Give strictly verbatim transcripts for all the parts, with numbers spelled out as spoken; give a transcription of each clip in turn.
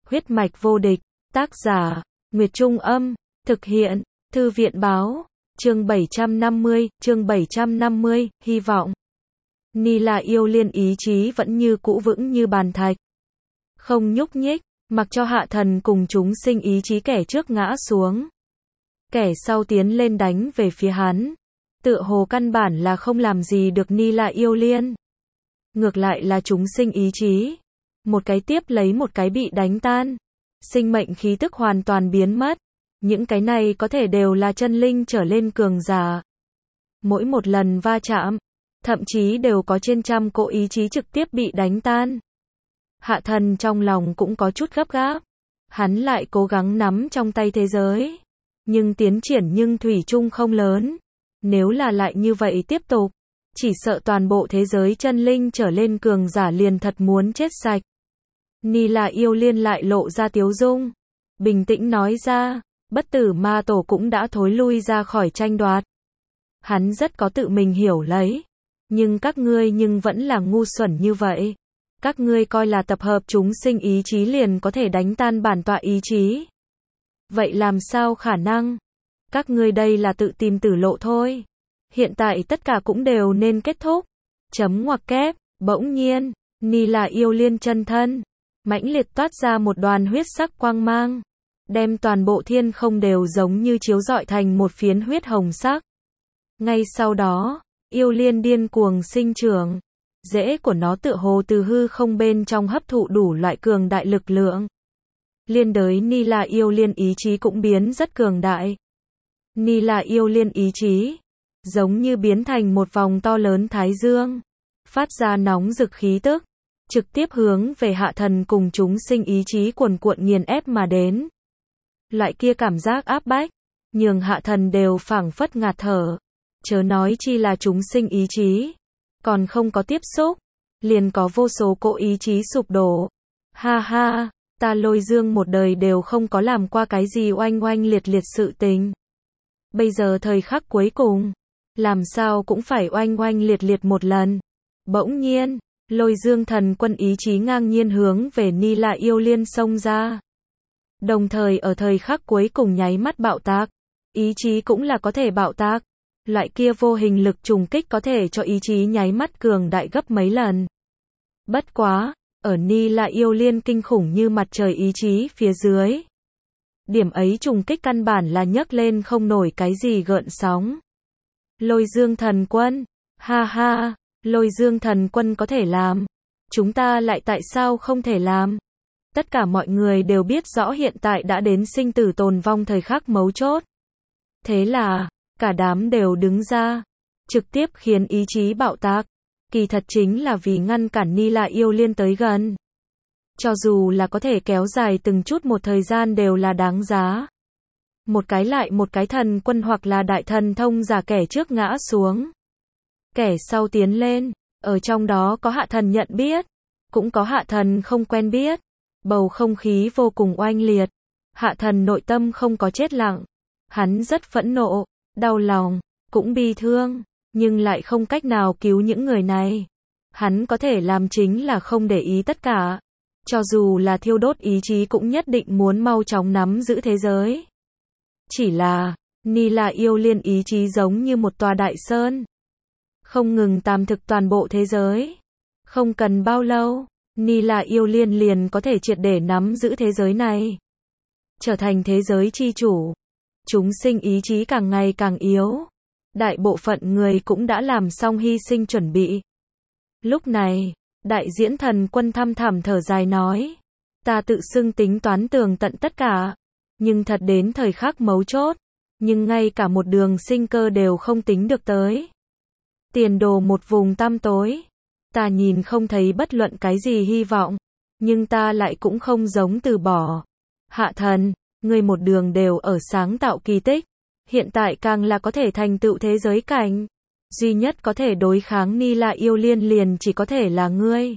Huyết mạch vô địch, tác giả, Nguyệt Trung Âm, thực hiện, Thư viện Báo, chương bảy trăm năm mươi, chương bảy trăm năm mươi, hy vọng. Ni La Yêu Liên ý chí vẫn như cũ vững như bàn thạch. Không nhúc nhích, mặc cho hạ thần cùng chúng sinh ý chí kẻ trước ngã xuống. Kẻ sau tiến lên đánh về phía hắn. Tựa hồ căn bản là không làm gì được Ni La Yêu Liên. Ngược lại là chúng sinh ý chí. Một cái tiếp lấy một cái bị đánh tan. Sinh mệnh khí tức hoàn toàn biến mất. Những cái này có thể đều là chân linh trở lên cường giả. Mỗi một lần va chạm, thậm chí đều có trên trăm cỗ ý chí trực tiếp bị đánh tan. Hạ thần trong lòng cũng có chút gấp gáp. Hắn lại cố gắng nắm trong tay thế giới. Nhưng tiến triển nhưng thủy chung không lớn. Nếu là lại như vậy tiếp tục, chỉ sợ toàn bộ thế giới chân linh trở lên cường giả liền thật muốn chết sạch. Ni La Yêu Liên lại lộ ra tiếu dung. Bình tĩnh nói ra, bất tử ma tổ cũng đã thối lui ra khỏi tranh đoạt. Hắn rất có tự mình hiểu lấy. Nhưng các ngươi nhưng vẫn là ngu xuẩn như vậy. Các ngươi coi là tập hợp chúng sinh ý chí liền có thể đánh tan bản tọa ý chí. Vậy làm sao khả năng? Các ngươi đây là tự tìm tử lộ thôi. Hiện tại tất cả cũng đều nên kết thúc. Chấm ngoặc kép, bỗng nhiên, Ni La Yêu Liên chân thân. Mãnh liệt toát ra một đoàn huyết sắc quang mang. Đem toàn bộ thiên không đều giống như chiếu rọi thành một phiến huyết hồng sắc. Ngay sau đó, Yêu Liên điên cuồng sinh trưởng. Rễ của nó tựa hồ từ hư không bên trong hấp thụ đủ loại cường đại lực lượng. Liên đới Ni La Yêu Liên ý chí cũng biến rất cường đại. Ni La Yêu Liên ý chí, giống như biến thành một vòng to lớn thái dương, phát ra nóng rực khí tức, trực tiếp hướng về hạ thần cùng chúng sinh ý chí cuồn cuộn nghiền ép mà đến. Loại kia cảm giác áp bách, nhường hạ thần đều phảng phất ngạt thở, chớ nói chi là chúng sinh ý chí, còn không có tiếp xúc, liền có vô số cỗ ý chí sụp đổ. Ha ha, ta Lôi Dương một đời đều không có làm qua cái gì oanh oanh liệt liệt sự tình. Bây giờ thời khắc cuối cùng, làm sao cũng phải oanh oanh liệt liệt một lần. Bỗng nhiên, Lôi Dương thần quân ý chí ngang nhiên hướng về Ni La Yêu Liên xông ra. Đồng thời ở thời khắc cuối cùng nháy mắt bạo tạc. Ý chí cũng là có thể bạo tạc. Loại kia vô hình lực trùng kích có thể cho ý chí nháy mắt cường đại gấp mấy lần. Bất quá, ở Ni La Yêu Liên kinh khủng như mặt trời ý chí phía dưới. Điểm ấy trùng kích căn bản là nhấc lên không nổi cái gì gợn sóng. Lôi Dương thần quân, ha ha, Lôi Dương thần quân có thể làm. Chúng ta lại tại sao không thể làm? Tất cả mọi người đều biết rõ hiện tại đã đến sinh tử tồn vong thời khắc mấu chốt. Thế là, cả đám đều đứng ra, trực tiếp khiến ý chí bạo tạc. Kỳ thật chính là vì ngăn cản Ni La Yêu Liên tới gần. Cho dù là có thể kéo dài từng chút một thời gian đều là đáng giá. Một cái lại một cái thần quân hoặc là đại thần thông giả kẻ trước ngã xuống. Kẻ sau tiến lên, ở trong đó có hạ thần nhận biết, cũng có hạ thần không quen biết. Bầu không khí vô cùng oanh liệt. Hạ thần nội tâm không có chết lặng. Hắn rất phẫn nộ, đau lòng, cũng bi thương, nhưng lại không cách nào cứu những người này. Hắn có thể làm chính là không để ý tất cả. Cho dù là thiêu đốt ý chí cũng nhất định muốn mau chóng nắm giữ thế giới. Chỉ là, Ni La Yêu Liên ý chí giống như một tòa đại sơn. Không ngừng tàm thực toàn bộ thế giới. Không cần bao lâu, Ni La Yêu Liên liền có thể triệt để nắm giữ thế giới này. Trở thành thế giới chi chủ. Chúng sinh ý chí càng ngày càng yếu. Đại bộ phận người cũng đã làm xong hy sinh chuẩn bị. Lúc này, đại diễn thần quân thăm thẳm thở dài nói. Ta tự xưng tính toán tường tận tất cả. Nhưng thật đến thời khắc mấu chốt. Nhưng ngay cả một đường sinh cơ đều không tính được tới. Tiền đồ một vùng tăm tối. Ta nhìn không thấy bất luận cái gì hy vọng. Nhưng ta lại cũng không giống từ bỏ. Hạ thần, ngươi một đường đều ở sáng tạo kỳ tích. Hiện tại càng là có thể thành tựu thế giới cảnh. Duy nhất có thể đối kháng Ni La Yêu Liên liền chỉ có thể là ngươi.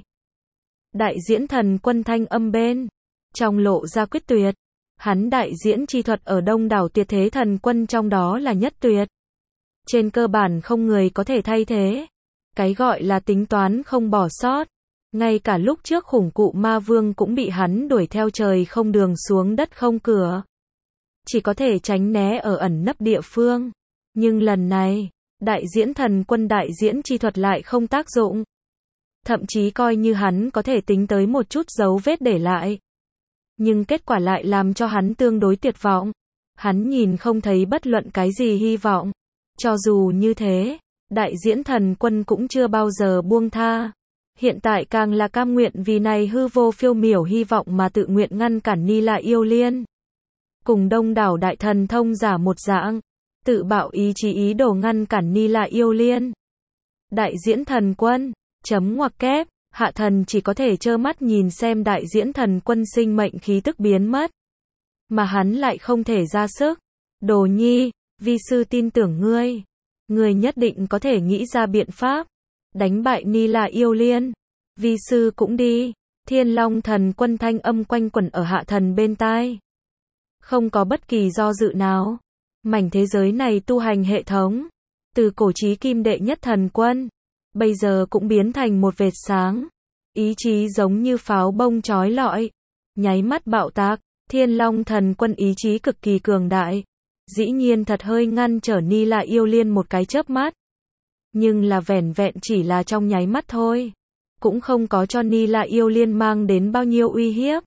Đại diễn thần quân thanh âm bên. Trong lộ ra quyết tuyệt. Hắn đại diễn chi thuật ở đông đảo tuyệt thế thần quân trong đó là nhất tuyệt. Trên cơ bản không người có thể thay thế. Cái gọi là tính toán không bỏ sót. Ngay cả lúc trước khủng cụ ma vương cũng bị hắn đuổi theo trời không đường xuống đất không cửa. Chỉ có thể tránh né ở ẩn nấp địa phương. Nhưng lần này, đại diễn thần quân đại diễn chi thuật lại không tác dụng. Thậm chí coi như hắn có thể tính tới một chút dấu vết để lại. Nhưng kết quả lại làm cho hắn tương đối tuyệt vọng. Hắn nhìn không thấy bất luận cái gì hy vọng. Cho dù như thế, đại diễn thần quân cũng chưa bao giờ buông tha. Hiện tại càng là cam nguyện vì này hư vô phiêu miểu hy vọng mà tự nguyện ngăn cản Ni La Yêu Liên. Cùng đông đảo đại thần thông giả một dạng, tự bạo ý chí ý đồ ngăn cản Ni La Yêu Liên. Đại diễn thần quân, chấm ngoặc kép, hạ thần chỉ có thể trơ mắt nhìn xem đại diễn thần quân sinh mệnh khí tức biến mất. Mà hắn lại không thể ra sức. Đồ nhi, vi sư tin tưởng ngươi. Ngươi nhất định có thể nghĩ ra biện pháp. Đánh bại Ni La Yêu Liên. Vi sư cũng đi. Thiên Long thần quân thanh âm quanh quẩn ở hạ thần bên tai. Không có bất kỳ do dự nào. Mảnh thế giới này tu hành hệ thống. Từ cổ chí kim đệ nhất thần quân. Bây giờ cũng biến thành một vệt sáng. Ý chí giống như pháo bông chói lọi. Nháy mắt bạo tạc. Thiên Long thần quân ý chí cực kỳ cường đại. Dĩ nhiên thật hơi ngăn trở Ni La Yêu Liên một cái chớp mắt. Nhưng là vẻn vẹn chỉ là trong nháy mắt thôi. Cũng không có cho Ni La Yêu Liên mang đến bao nhiêu uy hiếp.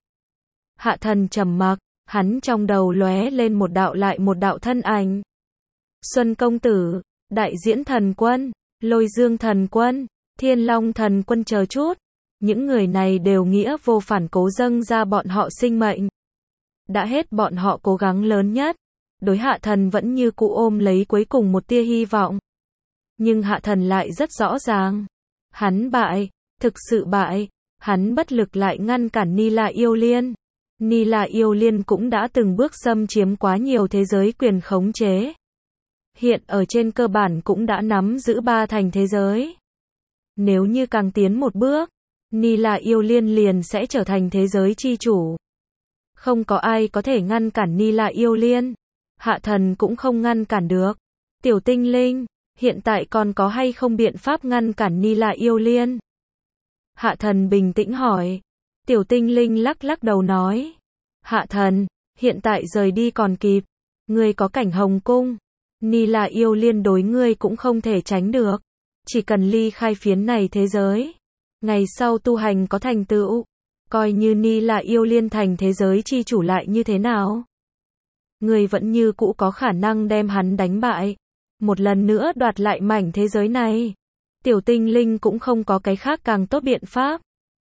Hạ thần trầm mặc, hắn trong đầu lóe lên một đạo lại một đạo thân ảnh. Xuân công tử, đại diễn thần quân, lôi dương thần quân, thiên long thần quân chờ chút. Những người này đều nghĩa vô phản cố dâng ra bọn họ sinh mệnh. Đã hết bọn họ cố gắng lớn nhất. Đối hạ thần vẫn như cũ ôm lấy cuối cùng một tia hy vọng. Nhưng hạ thần lại rất rõ ràng. Hắn bại, thực sự bại. Hắn bất lực lại ngăn cản Ni La Yêu Liên. Ni La Yêu Liên cũng đã từng bước xâm chiếm quá nhiều thế giới quyền khống chế. Hiện ở trên cơ bản cũng đã nắm giữ ba thành thế giới. Nếu như càng tiến một bước, Ni La Yêu Liên liền sẽ trở thành thế giới chi chủ. Không có ai có thể ngăn cản Ni La Yêu Liên. Hạ thần cũng không ngăn cản được. Tiểu tinh linh, hiện tại còn có hay không biện pháp ngăn cản Ni La Yêu Liên? Hạ thần bình tĩnh hỏi. Tiểu tinh linh lắc lắc đầu nói. Hạ thần, hiện tại rời đi còn kịp. Ngươi có cảnh hồng cung. Ni La Yêu Liên đối ngươi cũng không thể tránh được. Chỉ cần ly khai phiến này thế giới. Ngày sau tu hành có thành tựu. Coi như Ni La Yêu Liên thành thế giới chi chủ lại như thế nào? Ngươi vẫn như cũ có khả năng đem hắn đánh bại. Một lần nữa đoạt lại mảnh thế giới này. Tiểu tinh linh cũng không có cái khác càng tốt biện pháp.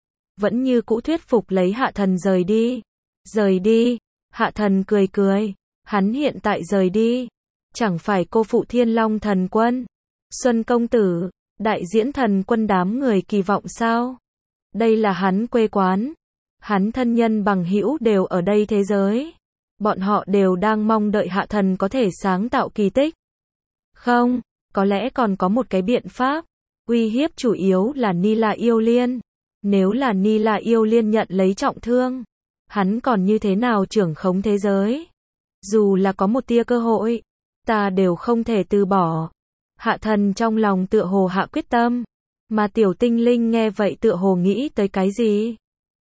Vẫn như cũ thuyết phục lấy hạ thần rời đi. Rời đi. Hạ thần cười cười. Hắn hiện tại rời đi. Chẳng phải cô phụ thiên long thần quân. Xuân công tử. Đại diễn thần quân đám người kỳ vọng sao? Đây là hắn quê quán. Hắn thân nhân bằng hữu đều ở đây thế giới. Bọn họ đều đang mong đợi hạ thần có thể sáng tạo kỳ tích. Không, có lẽ còn có một cái biện pháp. Uy hiếp chủ yếu là Ni La Yêu Liên. Nếu là Ni La Yêu Liên nhận lấy trọng thương, hắn còn như thế nào trưởng khống thế giới? Dù là có một tia cơ hội, ta đều không thể từ bỏ. Hạ thần trong lòng tựa hồ hạ quyết tâm. Mà tiểu tinh linh nghe vậy tựa hồ nghĩ tới cái gì?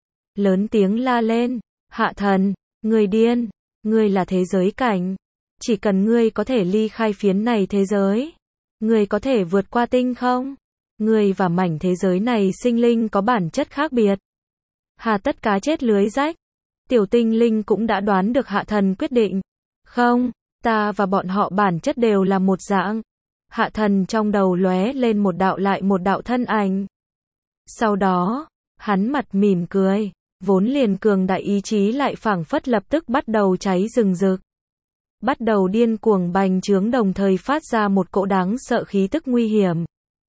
Lớn tiếng la lên. Hạ thần, ngươi điên. Ngươi là thế giới cảnh. Chỉ cần ngươi có thể ly khai phiến này thế giới. Ngươi có thể vượt qua tinh không? Ngươi và mảnh thế giới này sinh linh có bản chất khác biệt. Hà tất cá chết lưới rách. Tiểu tinh linh cũng đã đoán được hạ thần quyết định. Không, ta và bọn họ bản chất đều là một dạng. Hạ thần trong đầu lóe lên một đạo lại một đạo thân ảnh. Sau đó, hắn mặt mỉm cười. Vốn liền cường đại ý chí lại phảng phất lập tức bắt đầu cháy rừng rực. Bắt đầu điên cuồng bành trướng đồng thời phát ra một cỗ đáng sợ khí tức nguy hiểm.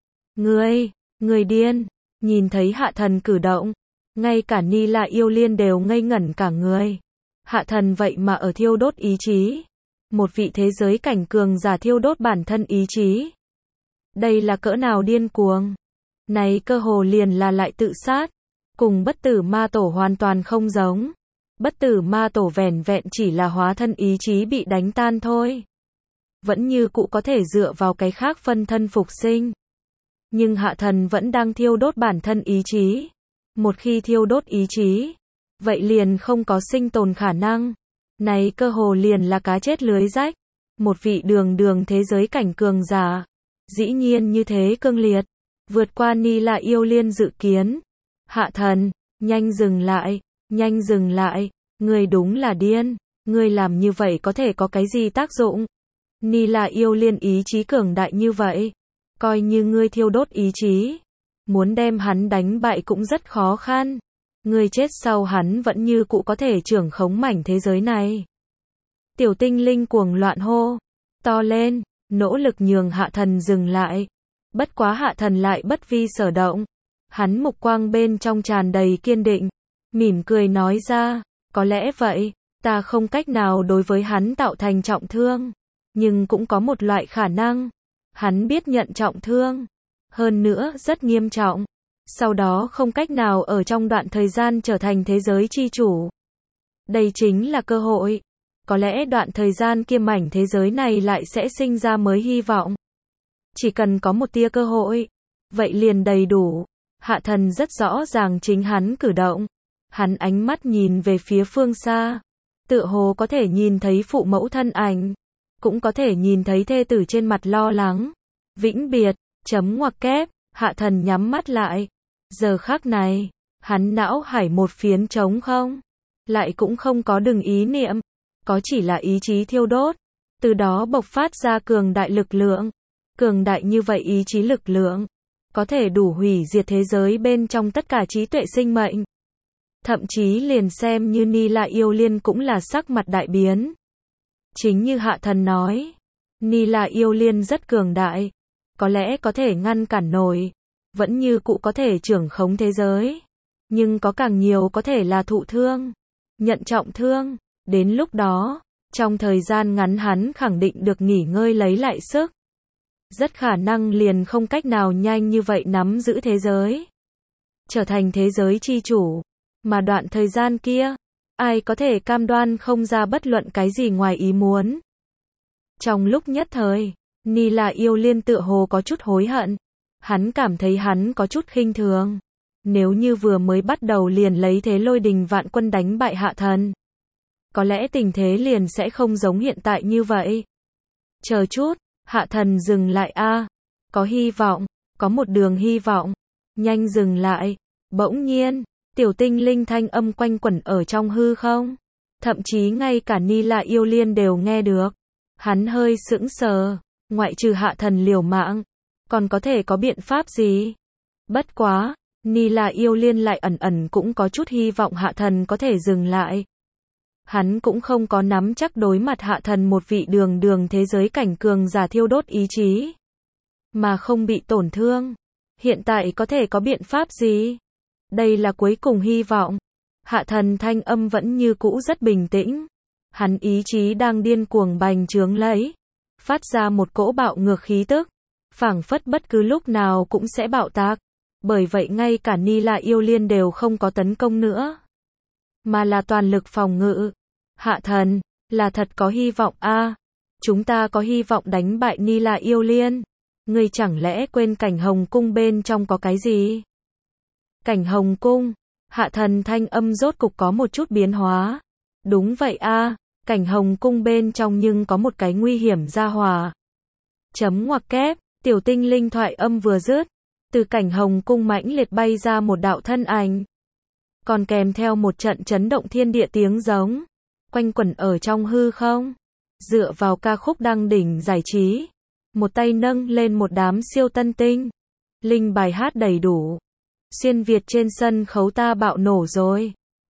Ngươi, ngươi điên, nhìn thấy hạ thần cử động. Ngay cả Ni La Yêu Liên đều ngây ngẩn cả người. Hạ thần vậy mà ở thiêu đốt ý chí. Một vị thế giới cảnh cường giả thiêu đốt bản thân ý chí. Đây là cỡ nào điên cuồng. Này cơ hồ liền là lại tự sát. Cùng bất tử ma tổ hoàn toàn không giống. Bất tử ma tổ vẻn vẹn chỉ là hóa thân ý chí bị đánh tan thôi. Vẫn như cũ có thể dựa vào cái khác phân thân phục sinh. Nhưng hạ thần vẫn đang thiêu đốt bản thân ý chí. Một khi thiêu đốt ý chí, vậy liền không có sinh tồn khả năng. Này cơ hồ liền là cá chết lưới rách. Một vị đường đường thế giới cảnh cường giả, dĩ nhiên như thế cương liệt, vượt qua Ni La Yêu Liên dự kiến. Hạ thần, nhanh dừng lại, nhanh dừng lại, ngươi đúng là điên, ngươi làm như vậy có thể có cái gì tác dụng? Ni La Yêu Liên ý chí cường đại như vậy, coi như ngươi thiêu đốt ý chí, muốn đem hắn đánh bại cũng rất khó khăn. Ngươi chết sau hắn vẫn như cũ có thể trưởng khống mảnh thế giới này. Tiểu tinh linh cuồng loạn hô, to lên, nỗ lực nhường hạ thần dừng lại. Bất quá hạ thần lại bất vi sở động. Hắn mục quang bên trong tràn đầy kiên định, mỉm cười nói ra, có lẽ vậy, ta không cách nào đối với hắn tạo thành trọng thương, nhưng cũng có một loại khả năng, hắn biết nhận trọng thương, hơn nữa rất nghiêm trọng, sau đó không cách nào ở trong đoạn thời gian trở thành thế giới chi chủ. Đây chính là cơ hội, có lẽ đoạn thời gian kia mảnh thế giới này lại sẽ sinh ra mới hy vọng. Chỉ cần có một tia cơ hội, vậy liền đầy đủ. Hạ thần rất rõ ràng chính hắn cử động. Hắn ánh mắt nhìn về phía phương xa. Tựa hồ có thể nhìn thấy phụ mẫu thân ảnh. Cũng có thể nhìn thấy thê tử trên mặt lo lắng. Vĩnh biệt, chấm ngoặc kép, hạ thần nhắm mắt lại. Giờ khắc này, hắn não hải một phiến trống không. Lại cũng không có đừng ý niệm. Có chỉ là ý chí thiêu đốt. Từ đó bộc phát ra cường đại lực lượng. Cường đại như vậy ý chí lực lượng, có thể đủ hủy diệt thế giới bên trong tất cả trí tuệ sinh mệnh. Thậm chí liền xem như Ni La Yêu Liên cũng là sắc mặt đại biến. Chính như hạ thần nói, Ni La Yêu Liên rất cường đại, có lẽ có thể ngăn cản nổi, vẫn như cũ có thể trưởng khống thế giới, nhưng có càng nhiều có thể là thụ thương, nhận trọng thương, đến lúc đó, trong thời gian ngắn hắn khẳng định được nghỉ ngơi lấy lại sức. Rất khả năng liền không cách nào nhanh như vậy nắm giữ thế giới, trở thành thế giới chi chủ, mà đoạn thời gian kia, ai có thể cam đoan không ra bất luận cái gì ngoài ý muốn. Trong lúc nhất thời, Ni La Yêu Liên tựa hồ có chút hối hận, hắn cảm thấy hắn có chút khinh thường, nếu như vừa mới bắt đầu liền lấy thế lôi đình vạn quân đánh bại hạ thần, có lẽ tình thế liền sẽ không giống hiện tại như vậy. Chờ chút. Hạ thần dừng lại a, à, có hy vọng, có một đường hy vọng, nhanh dừng lại. Bỗng nhiên, tiểu tinh linh thanh âm quanh quẩn ở trong hư không, thậm chí ngay cả Ni La Yêu Liên đều nghe được. Hắn hơi sững sờ, ngoại trừ hạ thần liều mạng, còn có thể có biện pháp gì? Bất quá, Ni La Yêu Liên lại ẩn ẩn cũng có chút hy vọng hạ thần có thể dừng lại. Hắn cũng không có nắm chắc đối mặt hạ thần một vị đường đường thế giới cảnh cường giả thiêu đốt ý chí, mà không bị tổn thương. Hiện tại có thể có biện pháp gì? Đây là cuối cùng hy vọng. Hạ thần thanh âm vẫn như cũ rất bình tĩnh. Hắn ý chí đang điên cuồng bành trướng lấy, phát ra một cỗ bạo ngược khí tức, phảng phất bất cứ lúc nào cũng sẽ bạo tạc. Bởi vậy ngay cả Ni La Yêu Liên đều không có tấn công nữa, mà là toàn lực phòng ngự. Hạ thần, là thật có hy vọng a, à, chúng ta có hy vọng đánh bại Ni La Yêu Liên. Ngươi chẳng lẽ quên cảnh Hồng Cung bên trong có cái gì? Cảnh Hồng Cung, hạ thần thanh âm rốt cục có một chút biến hóa. Đúng vậy a, à, cảnh Hồng Cung bên trong nhưng có một cái nguy hiểm gia hỏa. Chấm ngoặc kép, tiểu tinh linh thoại âm vừa dứt, từ cảnh Hồng Cung mãnh liệt bay ra một đạo thân ảnh, còn kèm theo một trận chấn động thiên địa tiếng giống, quanh quẩn ở trong hư không. Dựa vào ca khúc đăng đỉnh giải trí, một tay nâng lên một đám siêu tân tinh, linh bài hát đầy đủ, xuyên Việt trên sân khấu ta bạo nổ rồi.